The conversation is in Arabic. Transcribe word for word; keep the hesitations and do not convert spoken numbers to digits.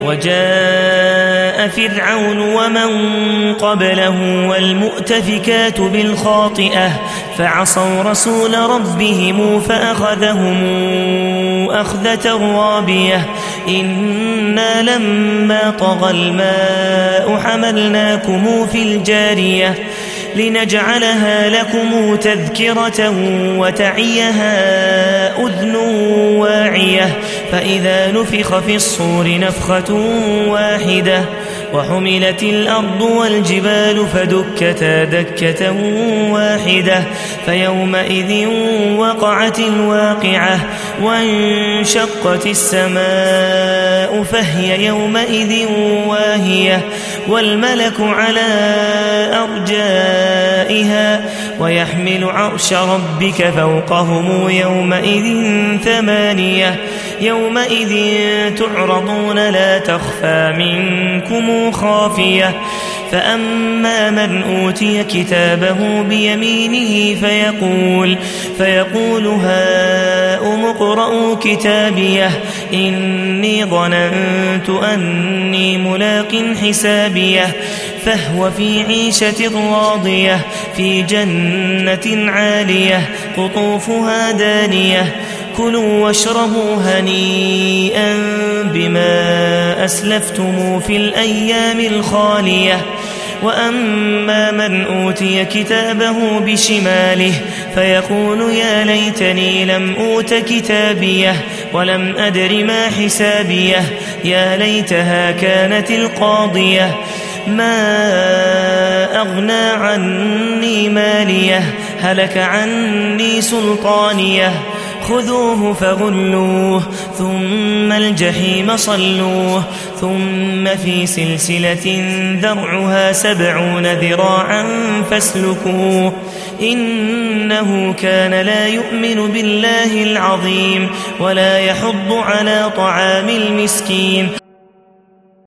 وجاء فرعون ومن قبله والمؤتفكات بالخاطئة فعصوا رسول ربهم فأخذهم أخذة رابية إنا لما طغى الماء حملناكم في الجارية لنجعلها لكم تذكرة وتعيها أذن واعية فإذا نفخ في الصور نفخة واحدة وحملت الأرض والجبال فدكتا دكة واحدة فيومئذ وقعت الواقعة وانشقت السماء فهي يومئذ واهية والملك على أرجائها ويحمل عرش ربك فوقهم يومئذ ثمانية يومئذ تعرضون لا تخفى منكم خافية فأما من أوتي كتابه بيمينه فيقول, فيقول هاؤم اقرءوا كتابيه إني ظننت أني ملاق حسابيه فهو في عيشة راضية في جنة عالية قطوفها دانية كلوا واشربوا هنيئا بما أسلفتم في الأيام الخالية وأما من أوتي كتابه بشماله فيقول يا ليتني لم أوت كتابيه ولم أدر ما حسابيه يا ليتها كانت القاضية ما أغنى عني ماليه هلك عني سلطانيه خذوه فغلوه ثم الجحيم صلوه ثم في سلسلة ذرعها سبعون ذراعا فاسلكوه إنه كان لا يؤمن بالله العظيم ولا يحض على طعام المسكين